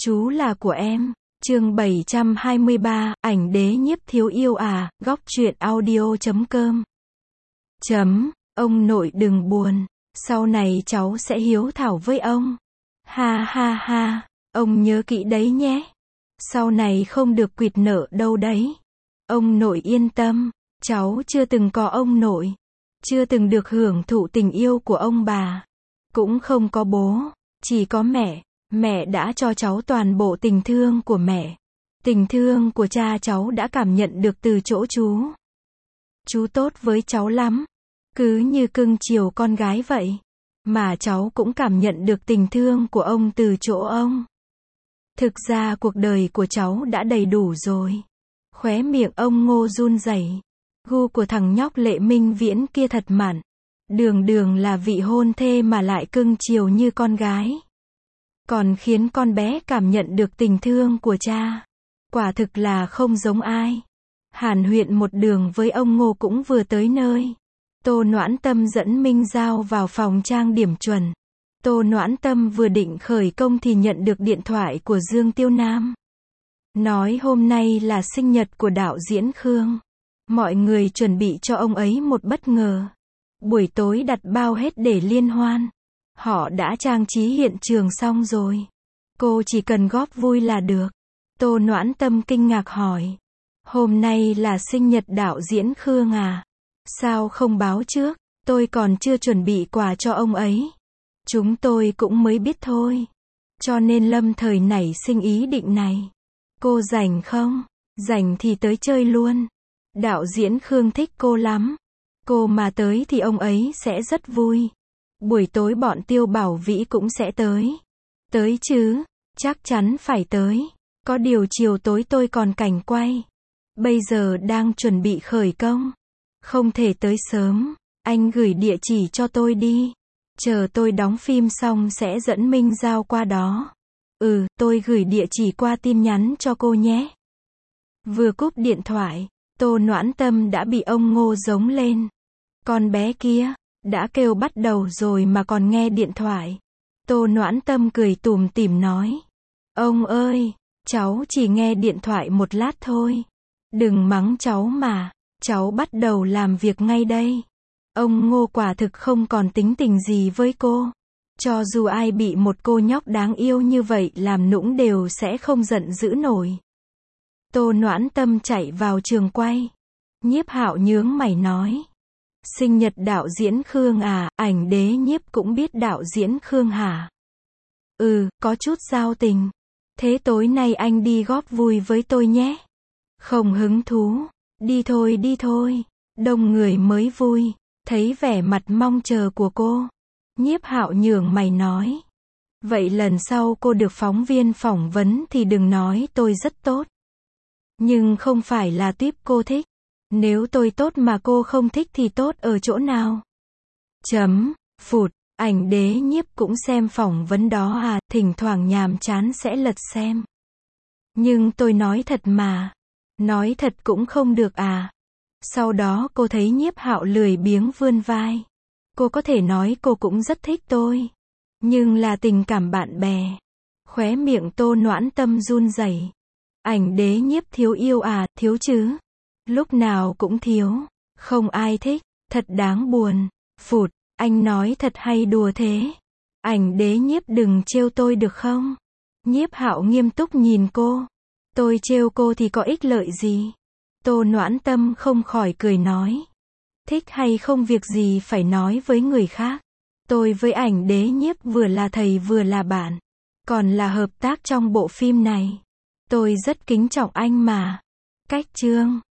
Chú là của em. Chương 723, ảnh đế nhiếp thiếu yêu à, góc truyện audio.com. Ông nội đừng buồn, sau này cháu sẽ hiếu thảo với ông. Ha ha ha, ông nhớ kỹ đấy nhé. Sau này không được quỵt nợ đâu đấy. Ông nội yên tâm, cháu chưa từng có ông nội, chưa từng được hưởng thụ tình yêu của ông bà, cũng không có bố, chỉ có mẹ. Mẹ đã cho cháu toàn bộ tình thương của mẹ. Tình thương của cha cháu đã cảm nhận được từ chỗ chú. Chú tốt với cháu lắm, cứ như cưng chiều con gái vậy. Mà cháu cũng cảm nhận được tình thương của ông từ chỗ ông. Thực ra cuộc đời của cháu đã đầy đủ rồi. Khóe miệng ông Ngô run rẩy. Gu của thằng nhóc Lệ Minh Viễn kia thật mặn. Đường đường là vị hôn thê mà lại cưng chiều như con gái. Còn khiến con bé cảm nhận được tình thương của cha. Quả thực là không giống ai. Hàn Huyện một đường với ông Ngô cũng vừa tới nơi. Tô Noãn Tâm dẫn Minh Giao vào phòng trang điểm chuẩn. Tô Noãn Tâm vừa định khởi công thì nhận được điện thoại của Dương Tiêu Nam. Nói hôm nay là sinh nhật của đạo diễn Khương. Mọi người chuẩn bị cho ông ấy một bất ngờ. Buổi tối đặt bao hết để liên hoan. Họ đã trang trí hiện trường xong rồi. Cô chỉ cần góp vui là được. Tô Noãn Tâm kinh ngạc hỏi. Hôm nay là sinh nhật đạo diễn Khương à? Sao không báo trước? Tôi còn chưa chuẩn bị quà cho ông ấy. Chúng tôi cũng mới biết thôi. Cho nên lâm thời nảy sinh ý định này. Cô rảnh không? Rảnh thì tới chơi luôn. Đạo diễn Khương thích cô lắm. Cô mà tới thì ông ấy sẽ rất vui. Buổi tối bọn Tiêu Bảo Vĩ cũng sẽ tới. Tới chứ, chắc chắn phải tới. Có điều chiều tối tôi còn cảnh quay. Bây giờ đang chuẩn bị khởi công. Không thể tới sớm. Anh gửi địa chỉ cho tôi đi. Chờ tôi đóng phim xong sẽ dẫn Minh Giao qua đó. Tôi gửi địa chỉ qua tin nhắn cho cô nhé. Vừa cúp điện thoại, Tô Noãn Tâm đã bị ông Ngô giống lên. Con bé kia đã kêu bắt đầu rồi mà còn nghe điện thoại. Tô Noãn Tâm cười tủm tỉm nói. Ông ơi, cháu chỉ nghe điện thoại một lát thôi. Đừng mắng cháu mà, cháu bắt đầu làm việc ngay đây. Ông Ngô quả thực không còn tính tình gì với cô. Cho dù ai bị một cô nhóc đáng yêu như vậy làm nũng đều sẽ không giận dữ nổi. Tô Noãn Tâm chạy vào trường quay. Nhiếp Hạo nhướng mày nói. Sinh nhật đạo diễn Khương à, ảnh đế nhiếp cũng biết đạo diễn Khương hả? Có chút giao tình. Thế tối nay anh đi góp vui với tôi nhé. Không hứng thú. Đi thôi. Đông người mới vui. Thấy vẻ mặt mong chờ của cô. Nhiếp Hạo nhướng mày nói. Vậy lần sau cô được phóng viên phỏng vấn thì đừng nói tôi rất tốt. Nhưng không phải là tuýp cô thích. Nếu tôi tốt mà cô không thích thì tốt ở chỗ nào? Ảnh đế nhiếp cũng xem phỏng vấn đó à, thỉnh thoảng nhàm chán sẽ lật xem. Nhưng tôi nói thật mà. Nói thật cũng không được à? Sau đó cô thấy Nhiếp Hạo lười biếng vươn vai. Cô có thể nói cô cũng rất thích tôi. Nhưng là tình cảm bạn bè. Khóe miệng Tô Noãn Tâm run rẩy. Ảnh đế nhiếp thiếu yêu à, thiếu chứ? Lúc nào cũng thiếu. Không ai thích. Thật đáng buồn. Anh nói thật hay đùa thế? Ảnh đế nhiếp đừng trêu tôi được không? Nhiếp Hạo nghiêm túc nhìn cô. Tôi trêu cô thì có ích lợi gì? Tô Noãn Tâm không khỏi cười nói. Thích hay không việc gì phải nói với người khác. Tôi với ảnh đế nhiếp vừa là thầy vừa là bạn. Còn là hợp tác trong bộ phim này. Tôi rất kính trọng anh mà. Cách chương